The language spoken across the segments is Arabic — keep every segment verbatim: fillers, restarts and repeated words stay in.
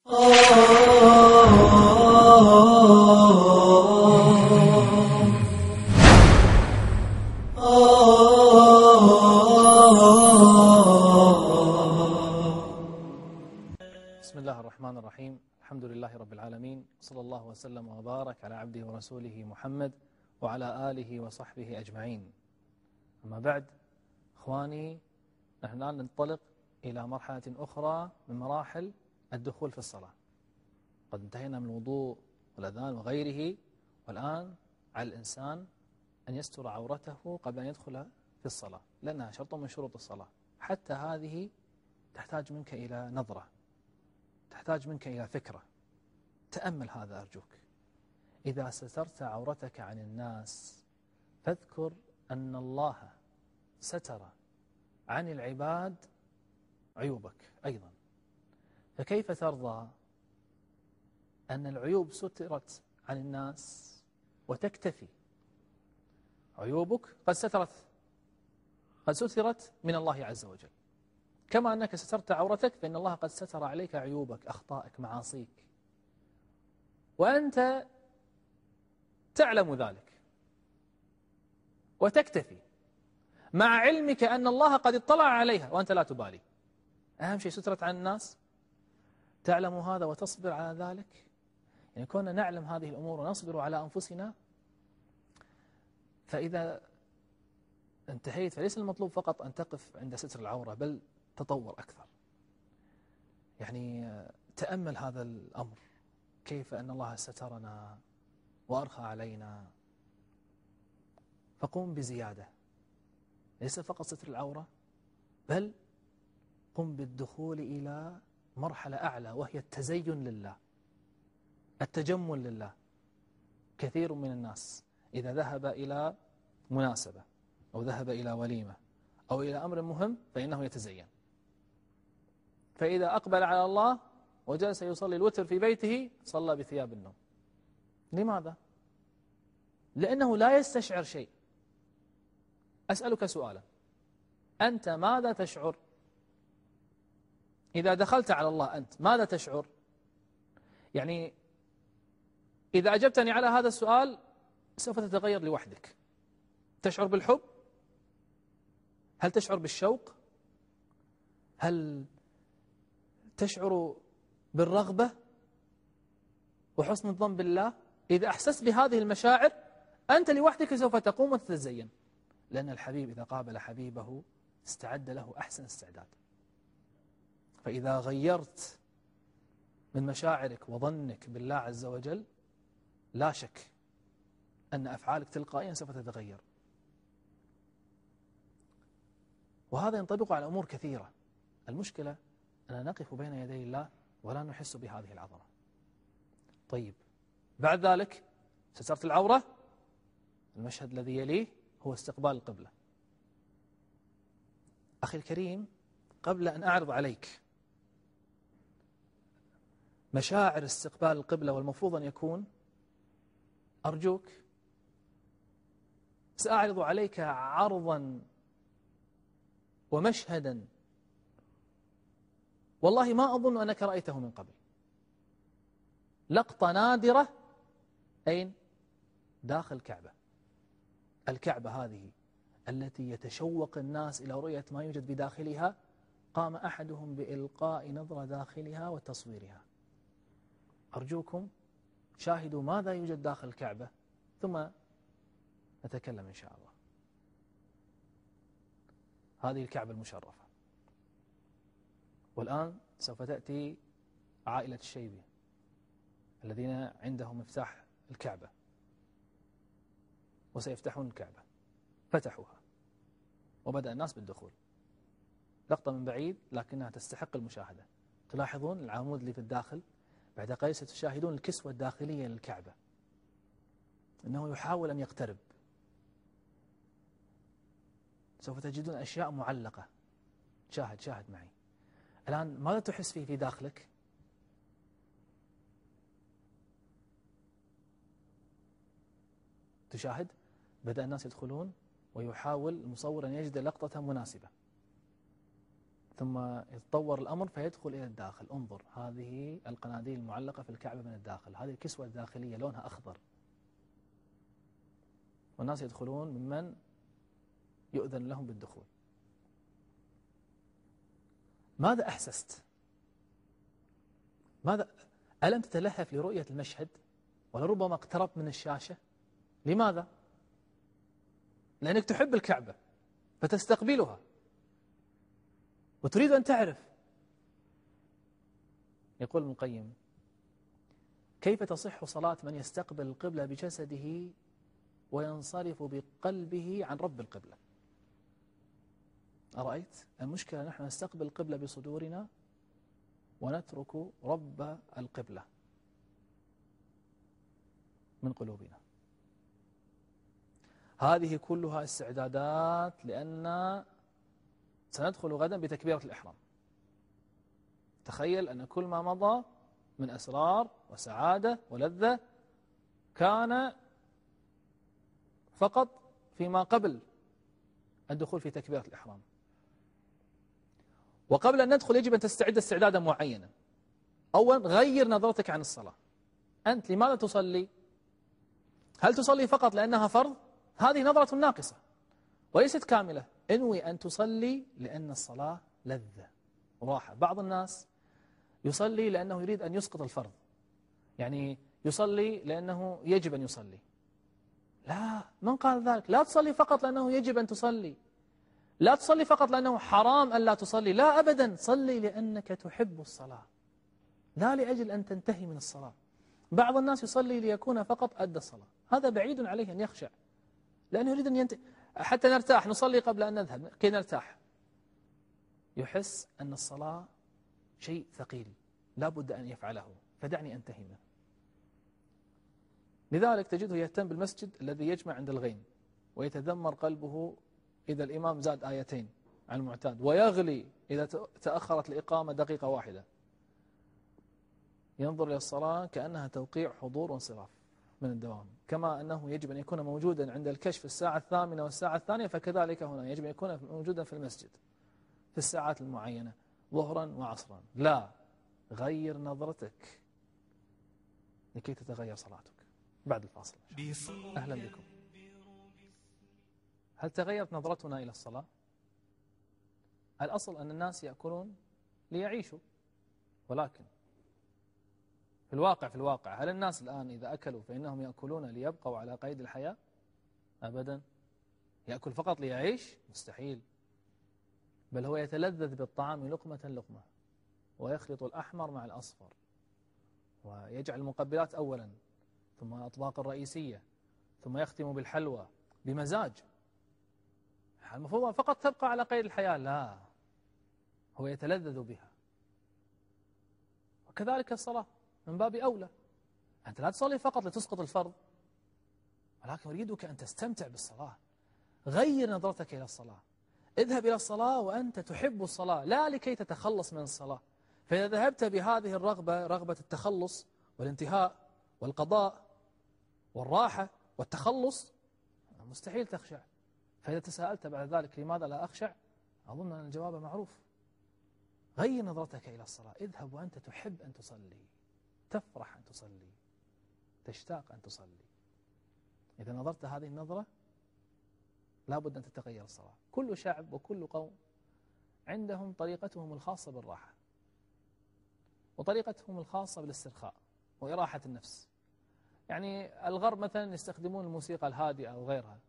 بسم الله الرحمن الرحيم. الحمد لله رب العالمين، صلى الله وسلم وبارك على عبده ورسوله محمد وعلى آله وصحبه أجمعين. أما بعد، إخواني، نحن الآن ننطلق إلى مرحلة أخرى من مراحل الدخول في الصلاة. قد انتهينا من الوضوء والأذان وغيره، والآن على الإنسان أن يستر عورته قبل أن يدخل في الصلاة، لأنها شرط من شروط الصلاة. حتى هذه تحتاج منك إلى نظرة، تحتاج منك إلى فكرة. تأمل هذا أرجوك. إذا سترت عورتك عن الناس فاذكر أن الله ستر عن العباد عيوبك أيضا. فكيف ترضى أن العيوب سترت عن الناس وتكتفي؟ عيوبك قد سترت قد سترت من الله عز وجل، كما أنك سترت عورتك فإن الله قد ستر عليك عيوبك، أخطائك، معاصيك، وأنت تعلم ذلك وتكتفي، مع علمك أن الله قد اطلع عليها وأنت لا تبالي. أهم شيء سترت عن الناس، تعلم هذا وتصبر على ذلك. يعني كنا نعلم هذه الأمور ونصبر على أنفسنا، فإذا انتهيت فليس المطلوب فقط أن تقف عند ستر العورة، بل تطور أكثر. يعني تأمل هذا الأمر، كيف أن الله سترنا وأرخى علينا، فقم بزيادة، ليس فقط ستر العورة، بل قم بالدخول إلى مرحلة أعلى، وهي التزين لله، التجمل لله. كثير من الناس إذا ذهب إلى مناسبة أو ذهب إلى وليمة أو إلى أمر مهم فإنه يتزين، فإذا أقبل على الله وجلس يصلي الوتر في بيته صلى بثياب النوم. لماذا؟ لأنه لا يستشعر شيء. أسألك سؤالا، أنت ماذا تشعر إذا دخلت على الله؟ أنت ماذا تشعر؟ يعني إذا أجبتني على هذا السؤال سوف تتغير لوحدك. تشعر بالحب؟ هل تشعر بالشوق؟ هل تشعر بالرغبة وحسن الظن بالله؟ إذا أحسست بهذه المشاعر أنت لوحدك سوف تقوم وتتزين، لأن الحبيب إذا قابل حبيبه استعد له أحسن استعداد. فإذا غيرت من مشاعرك وظنك بالله عز وجل لا شك أن أفعالك تلقائيا سوف تتغير. وهذا ينطبق على أمور كثيرة. المشكلة أننا نقف بين يدي الله ولا نحس بهذه العظمة. طيب، بعد ذلك سترت العورة، المشهد الذي يليه هو استقبال القبلة. أخي الكريم، قبل أن أعرض عليك مشاعر استقبال القبلة والمفروض أن يكون، أرجوك سأعرض عليك عرضا ومشهدا والله ما أظن أنك رأيته من قبل. لقطة نادرة. أين؟ داخل الكعبة. الكعبة هذه التي يتشوق الناس إلى رؤية ما يوجد بداخلها، قام أحدهم بإلقاء نظرة داخلها وتصويرها. أرجوكم شاهدوا ماذا يوجد داخل الكعبة ثم نتكلم إن شاء الله. هذه الكعبة المشرفة، والآن سوف تأتي عائلة الشيبي الذين عندهم مفتاح الكعبة وسيفتحون الكعبة. فتحوها وبدأ الناس بالدخول. لقطة من بعيد لكنها تستحق المشاهدة. تلاحظون العمود اللي في الداخل، بعد قليل ستشاهدون الكسوة الداخلية للكعبة، إنه يحاول أن يقترب. سوف تجدون أشياء معلقة. شاهد شاهد معي الآن. ماذا تحس فيه في داخلك؟ تشاهد بدأ الناس يدخلون ويحاول المصور أن يجد لقطة مناسبة، ثم يتطور الأمر فيدخل إلى الداخل. انظر هذه القناديل المعلقة في الكعبة من الداخل، هذه الكسوة الداخلية لونها أخضر، والناس يدخلون ممن يؤذن لهم بالدخول. ماذا أحسست؟ ماذا ألم تتلهف لرؤية المشهد؟ ولربما اقتربت من الشاشة. لماذا؟ لأنك تحب الكعبة فتستقبلها وتريد أن تعرف. يقول ابن القيم: كيف تصح صلاة من يستقبل القبلة بجسده وينصرف بقلبه عن رب القبلة؟ أرأيت؟ المشكلة نحن نستقبل القبلة بصدورنا ونترك رب القبلة من قلوبنا. هذه كلها استعدادات لأن سندخل غدا بتكبيرة الإحرام. تخيل أن كل ما مضى من أسرار وسعادة ولذة كان فقط فيما قبل الدخول في تكبيرة الإحرام. وقبل أن ندخل يجب أن تستعد استعدادا معينا. أولا غير نظرتك عن الصلاة. أنت لماذا تصلي؟ هل تصلي فقط لأنها فرض؟ هذه نظرة ناقصة وليست كاملة. انوي أن تصلي لأن الصلاة لذة وراحة. بعض الناس يصلي لأنه يريد أن يسقط الفرض، يعني يصلي لأنه يجب أن يصلي. لا، من قال ذلك؟ لا تصلي فقط لأنه يجب أن تصلي، لا تصلي فقط لأنه حرام أن لا تصلي، لا أبدا، صلي لأنك تحب الصلاة لا لأجل أن تنتهي من الصلاة. بعض الناس يصلي ليكون فقط أدى الصلاة، هذا بعيد عليه أن يخشع لأنه يريد أن ينتهي. حتى نرتاح، نصلي قبل أن نذهب كي نرتاح. يحس أن الصلاة شيء ثقيل لا بد أن يفعله، فدعني أنتهي منه. لذلك تجده يهتم بالمسجد الذي يجمع عند الغين، ويتذمر قلبه إذا الإمام زاد آيتين عن المعتاد، ويغلي إذا تأخرت الإقامة دقيقة واحدة. ينظر إلى الصلاة كأنها توقيع حضور وانصراف من الدوام. كما أنه يجب أن يكون موجودا عند الكشف الساعة الثامنة والساعة الثانية، فكذلك هنا يجب أن يكون موجودا في المسجد في الساعات المعينة ظهرا وعصرا. لا، غير نظرتك لكي تتغير صلاتك. بعد الفاصل أهلا بكم. هل تغيرت نظرتنا إلى الصلاة؟ الأصل أن الناس يأكلون ليعيشوا، ولكن في الواقع في الواقع هل الناس الآن إذا أكلوا فإنهم يأكلون ليبقوا على قيد الحياة؟ أبدا. يأكل فقط ليعيش؟ مستحيل. بل هو يتلذذ بالطعام لقمة لقمة، ويخلط الأحمر مع الأصفر، ويجعل المقبلات أولا ثم الأطباق الرئيسية، ثم يختم بالحلوى بمزاج. المفروض فقط تبقى على قيد الحياة، لا، هو يتلذذ بها. وكذلك الصلاة من باب أولى. أنت لا تصلي فقط لتسقط الفرض، ولكن أريدك أن تستمتع بالصلاة. غير نظرتك إلى الصلاة، اذهب إلى الصلاة وأنت تحب الصلاة لا لكي تتخلص من الصلاة. فإذا ذهبت بهذه الرغبة، رغبة التخلص والانتهاء والقضاء والراحة والتخلص، مستحيل تخشع. فإذا تساءلت بعد ذلك لماذا لا أخشع، أظن أن الجواب معروف. غير نظرتك إلى الصلاة، اذهب وأنت تحب أن تصلي، تفرح أن تصلي، تشتاق أن تصلي. إذا نظرت هذه النظرة لا بد أن تتغير الصلاة. كل شعب وكل قوم عندهم طريقتهم الخاصة بالراحة، وطريقتهم الخاصة بالاسترخاء وإراحة النفس. يعني الغرب مثلا يستخدمون الموسيقى الهادئة أو غيرها،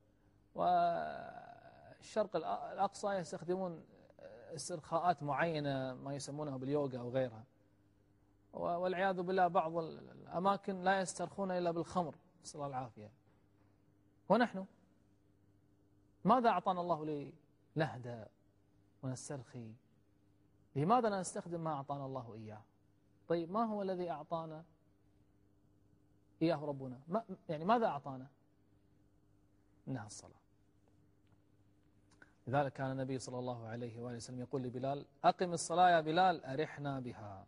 والشرق الأقصى يستخدمون استرخاءات معينة ما يسمونها باليوغا أو غيرها. والعياذ بالله بعض الأماكن لا يسترخون إلا بالخمر، نسأل الله العافية. ونحن ماذا أعطانا الله لي نهدى ونسترخي؟ لماذا لا نستخدم ما أعطانا الله إياه؟ طيب ما هو الذي أعطانا إياه ربنا؟ ما يعني ماذا أعطانا؟ إنها الصلاة. لذلك كان النبي صلى الله عليه وآله وسلم يقول لبلال: أقم الصلاة يا بلال أرحنا بها.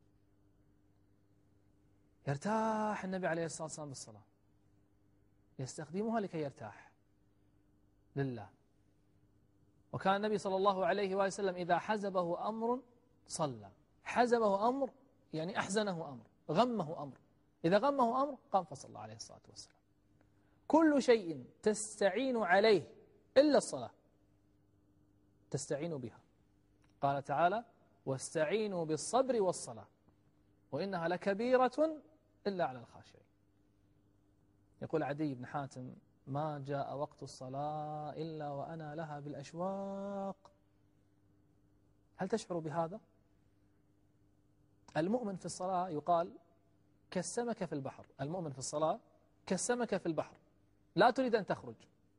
يرتاح النبي عليه الصلاة والسلام بالصلاة، يستخدمها لكي يرتاح لله. وكان النبي صلى الله عليه وآله وسلم إذا حزبه أمر صلى. حزبه أمر يعني أحزنه أمر، غمه أمر، إذا غمه أمر قام فصلى عليه الصلاة والسلام. كل شيء تستعين عليه إلا الصلاة تستعين بها. قال تعالى: واستعينوا بالصبر والصلاة وإنها لكبيرة إلا على الخاشعين. يقول عدي بن حاتم: ما جاء وقت الصلاة إلا وأنا لها بالأشواق. هل تشعر بهذا؟ المؤمن في الصلاة يقال كالسمكة في البحر. المؤمن في الصلاة كالسمكة في البحر، لا تريد أن تخرج.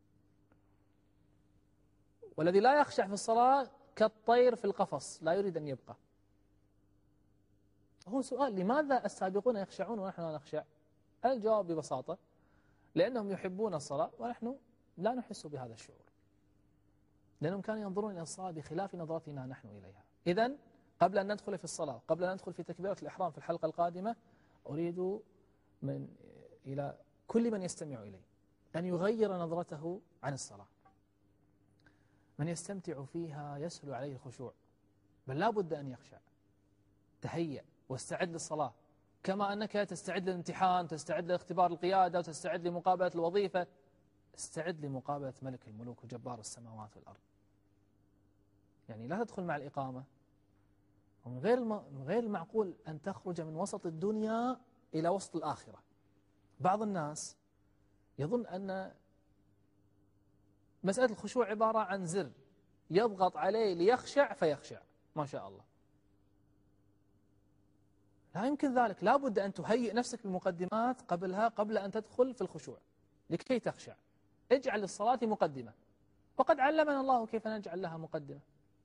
والذي لا يخشع في الصلاة كالطير في القفص، لا يريد أن يبقى. هو سؤال: لماذا السابقون يخشعون ونحن لا نخشع؟ الجواب ببساطة: لأنهم يحبون الصلاة ونحن لا نحس بهذا الشعور، لأنهم كانوا ينظرون إلى الصلاة بخلاف نظرتنا نحن إليها. إذن قبل أن ندخل في الصلاة، قبل أن ندخل في تكبيرة الإحرام في الحلقة القادمة، أريد من إلى كل من يستمع إلي أن يغير نظرته عن الصلاة. من يستمتع فيها يسهل عليه الخشوع، بل لا بد أن يخشع. تهيأ واستعد للصلاة كما أنك تستعد للامتحان، تستعد لاختبار القيادة، وتستعد لمقابلة الوظيفة. استعد لمقابلة ملك الملوك وجبار السماوات والأرض. يعني لا تدخل مع الإقامة. ومن غير من غير المعقول أن تخرج من وسط الدنيا إلى وسط الآخرة. بعض الناس يظن أن مسألة الخشوع عبارة عن زر يضغط عليه ليخشع فيخشع، ما شاء الله. لا يمكن ذلك. لا بد أن تهيئ نفسك بالمقدمات قبلها، قبل أن تدخل في الخشوع لكي تخشع. اجعل للصلاة مقدمة، وقد علمنا الله كيف نجعل لها مقدمة.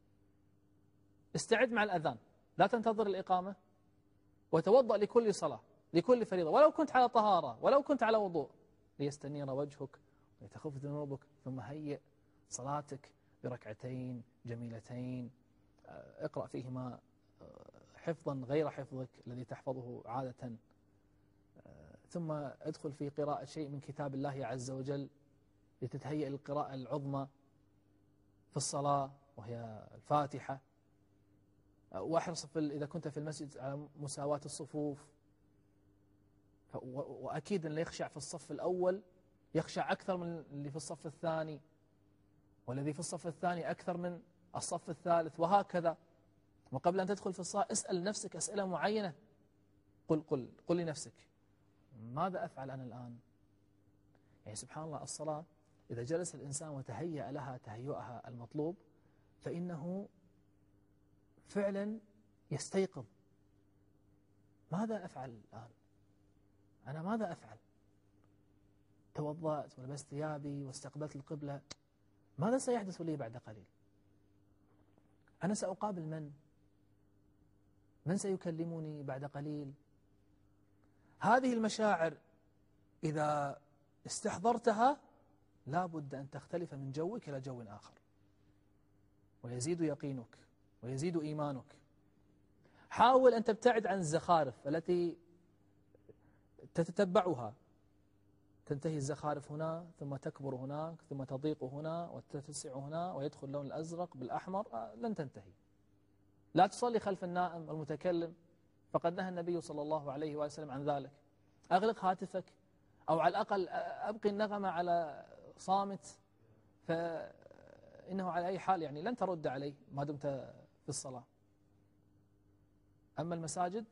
استعد مع الأذان، لا تنتظر الإقامة، وتوضأ لكل صلاة، لكل فريضة، ولو كنت على طهارة، ولو كنت على وضوء، ليستنير وجهك ويتخف ذنوبك. ثم هيئ صلاتك بركعتين جميلتين اقرأ فيهما حفظا غير حفظك الذي تحفظه عادة. ثم ادخل في قراءة شيء من كتاب الله عز وجل لتتهيئ القراءة العظمى في الصلاة وهي الفاتحة. واحرص إذا كنت في المسجد على مساواة الصفوف. وأكيد اللي يخشع في الصف الأول يخشع أكثر من اللي في الصف الثاني، والذي في الصف الثاني أكثر من الصف الثالث، وهكذا. وقبل أن تدخل في الصلاة اسأل نفسك أسئلة معينة. قل قل قل لنفسك: ماذا أفعل أنا الآن؟ يعني سبحان الله، الصلاة إذا جلس الإنسان وتهيأ لها تهيئها المطلوب فإنه فعلا يستيقظ. ماذا أفعل الآن؟ أنا ماذا أفعل؟ توضأت ولبست ثيابي واستقبلت القبلة، ماذا سيحدث لي بعد قليل؟ أنا سأقابل من؟ من سيكلمني بعد قليل؟ هذه المشاعر إذا استحضرتها لا بد أن تختلف من جوك إلى جو آخر، ويزيد يقينك ويزيد إيمانك. حاول أن تبتعد عن الزخارف التي تتتبعها. تنتهي الزخارف هنا، ثم تكبر هناك، ثم تضيق هنا وتتسع هنا، ويدخل اللون الأزرق بالأحمر. لن تنتهي. لا تصلي خلف النائم المتكلم، فقد نهى النبي صلى الله عليه وسلم عن ذلك. أغلق هاتفك، أو على الأقل أبقي النغمة على صامت، فإنه على أي حال يعني لن ترد عليه ما دمت في الصلاة. أما المساجد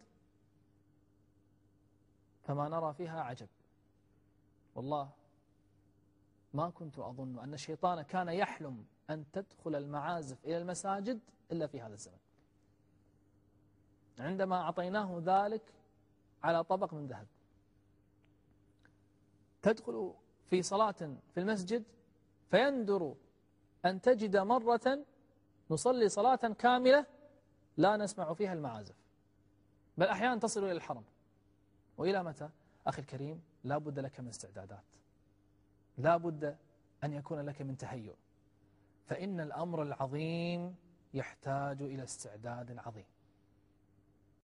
فما نرى فيها عجب. والله ما كنت أظن أن الشيطان كان يحلم أن تدخل المعازف إلى المساجد إلا في هذا الزمن، عندما أعطيناه ذلك على طبق من ذهب. تدخل في صلاة في المسجد فيندر أن تجد مرة نصلي صلاة كاملة لا نسمع فيها المعازف، بل أحيانا تصل إلى الحرم. وإلى متى؟ أخي الكريم، لا بد لك من استعدادات، لا بد أن يكون لك من تهيؤ، فإن الأمر العظيم يحتاج إلى استعداد عظيم.